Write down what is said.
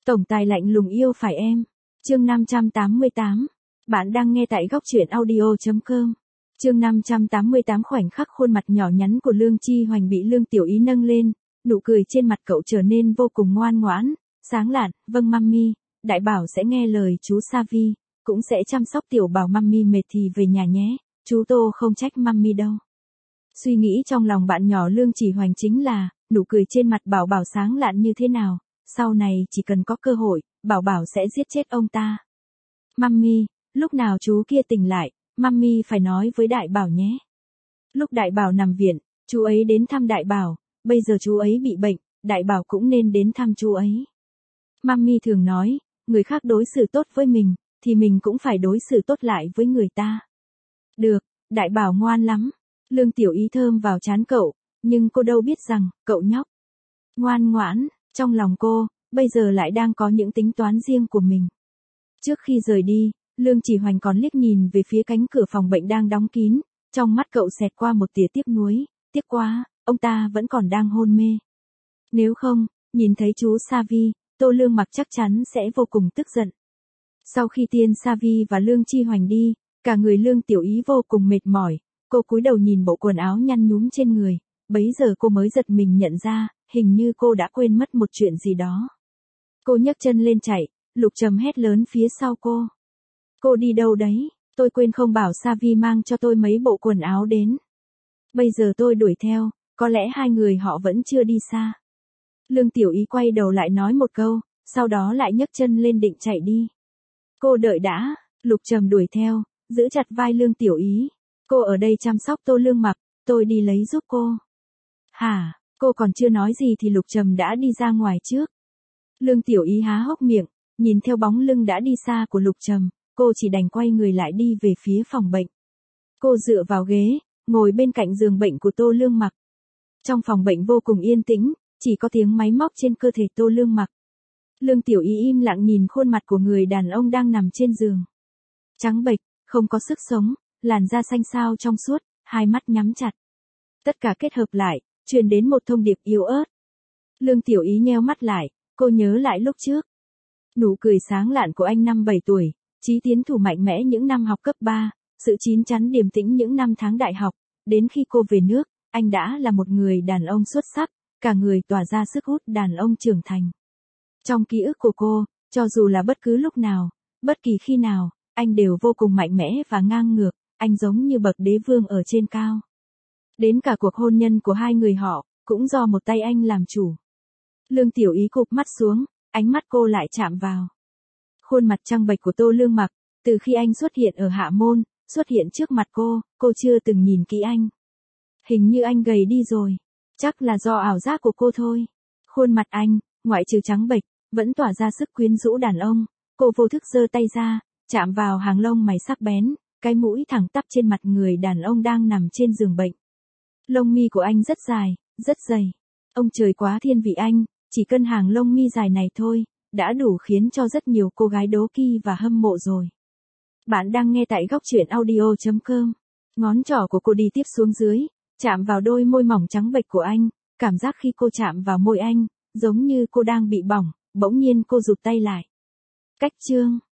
Tổng tài lạnh lùng yêu phải em. Chương 588. Bạn đang nghe tại góc truyện audio.com. Chương 588 khoảnh khắc khuôn mặt nhỏ nhắn của Lương Chi Hoành bị Lương Tiểu Ý nâng lên, nụ cười trên mặt cậu trở nên vô cùng ngoan ngoãn, sáng lạn, vâng mami, đại bảo sẽ nghe lời chú Savi, cũng sẽ chăm sóc tiểu bảo mami mệt thì về nhà nhé, chú Tô không trách mami đâu. Suy nghĩ trong lòng bạn nhỏ Lương Chỉ Hoành chính là, nụ cười trên mặt bảo bảo sáng lạn như thế nào, sau này chỉ cần có cơ hội, bảo bảo sẽ giết chết ông ta. Mami, lúc nào chú kia tỉnh lại, mami phải nói với đại bảo nhé. Lúc đại bảo nằm viện, chú ấy đến thăm đại bảo, bây giờ chú ấy bị bệnh, đại bảo cũng nên đến thăm chú ấy. Mami thường nói, người khác đối xử tốt với mình, thì mình cũng phải đối xử tốt lại với người ta. Được, đại bảo ngoan lắm. Lương Tiểu Ý thơm vào trán cậu, nhưng cô đâu biết rằng, cậu nhóc ngoan ngoãn, trong lòng cô, bây giờ lại đang có những tính toán riêng của mình. Trước khi rời đi, Lương Chỉ Hoành còn liếc nhìn về phía cánh cửa phòng bệnh đang đóng kín, trong mắt cậu xẹt qua một tia tiếc nuối, tiếc quá, ông ta vẫn còn đang hôn mê. Nếu không, nhìn thấy chú Savi, Tô Lương Mặc chắc chắn sẽ vô cùng tức giận. Sau khi Tiên Savi và Lương Chi Hoành đi, cả người Lương Tiểu Ý vô cùng mệt mỏi, cô cúi đầu nhìn bộ quần áo nhăn nhúm trên người, bấy giờ cô mới giật mình nhận ra, hình như cô đã quên mất một chuyện gì đó. Cô nhấc chân lên chạy, Lục Trầm hét lớn phía sau cô. Cô đi đâu đấy? Tôi quên không bảo Savi mang cho tôi mấy bộ quần áo đến. Bây giờ tôi đuổi theo, có lẽ hai người họ vẫn chưa đi xa. Lương Tiểu Ý quay đầu lại nói một câu, sau đó lại nhấc chân lên định chạy đi. Cô đợi đã, Lục Trầm đuổi theo, giữ chặt vai Lương Tiểu Ý. Cô ở đây chăm sóc Tô Lương Mặc, tôi đi lấy giúp cô. Hả, cô còn chưa nói gì thì Lục Trầm đã đi ra ngoài trước. Lương Tiểu Ý há hốc miệng, nhìn theo bóng lưng đã đi xa của Lục Trầm, cô chỉ đành quay người lại đi về phía phòng bệnh. Cô dựa vào ghế, ngồi bên cạnh giường bệnh của Tô Lương Mặc. Trong phòng bệnh vô cùng yên tĩnh, chỉ có tiếng máy móc trên cơ thể Tô Lương Mặc. Lương Tiểu Ý im lặng nhìn khuôn mặt của người đàn ông đang nằm trên giường. Trắng bệch, không có sức sống, làn da xanh xao trong suốt, hai mắt nhắm chặt. Tất cả kết hợp lại, truyền đến một thông điệp yếu ớt. Lương Tiểu Ý nheo mắt lại, cô nhớ lại lúc trước. Nụ cười sáng lạn của anh năm 7 tuổi, chí tiến thủ mạnh mẽ những năm học cấp 3, sự chín chắn điềm tĩnh những năm tháng đại học, đến khi cô về nước, anh đã là một người đàn ông xuất sắc, cả người tỏa ra sức hút đàn ông trưởng thành. Trong ký ức của cô, cho dù là bất cứ lúc nào, bất kỳ khi nào, anh đều vô cùng mạnh mẽ và ngang ngược, anh giống như bậc đế vương ở trên cao. Đến cả cuộc hôn nhân của hai người họ, cũng do một tay anh làm chủ. Lương Tiểu Ý cụp mắt xuống, ánh mắt cô lại chạm vào khuôn mặt trăng bệch của Tô Lương Mặc, từ khi anh xuất hiện ở Hạ Môn, xuất hiện trước mặt cô chưa từng nhìn kỹ anh. Hình như anh gầy đi rồi, chắc là do ảo giác của cô thôi. Khuôn mặt anh, ngoại trừ trắng bệch, vẫn tỏa ra sức quyến rũ đàn ông, cô vô thức giơ tay ra, chạm vào hàng lông mày sắc bén, cái mũi thẳng tắp trên mặt người đàn ông đang nằm trên giường bệnh. Lông mi của anh rất dài, rất dày. Ông trời quá thiên vị anh, chỉ cần hàng lông mi dài này thôi, đã đủ khiến cho rất nhiều cô gái đố kỵ và hâm mộ rồi. Bạn đang nghe tại góc truyện audio.com. Ngón trỏ của cô đi tiếp xuống dưới, chạm vào đôi môi mỏng trắng bệch của anh, cảm giác khi cô chạm vào môi anh, giống như cô đang bị bỏng, bỗng nhiên cô rụt tay lại. Cách chương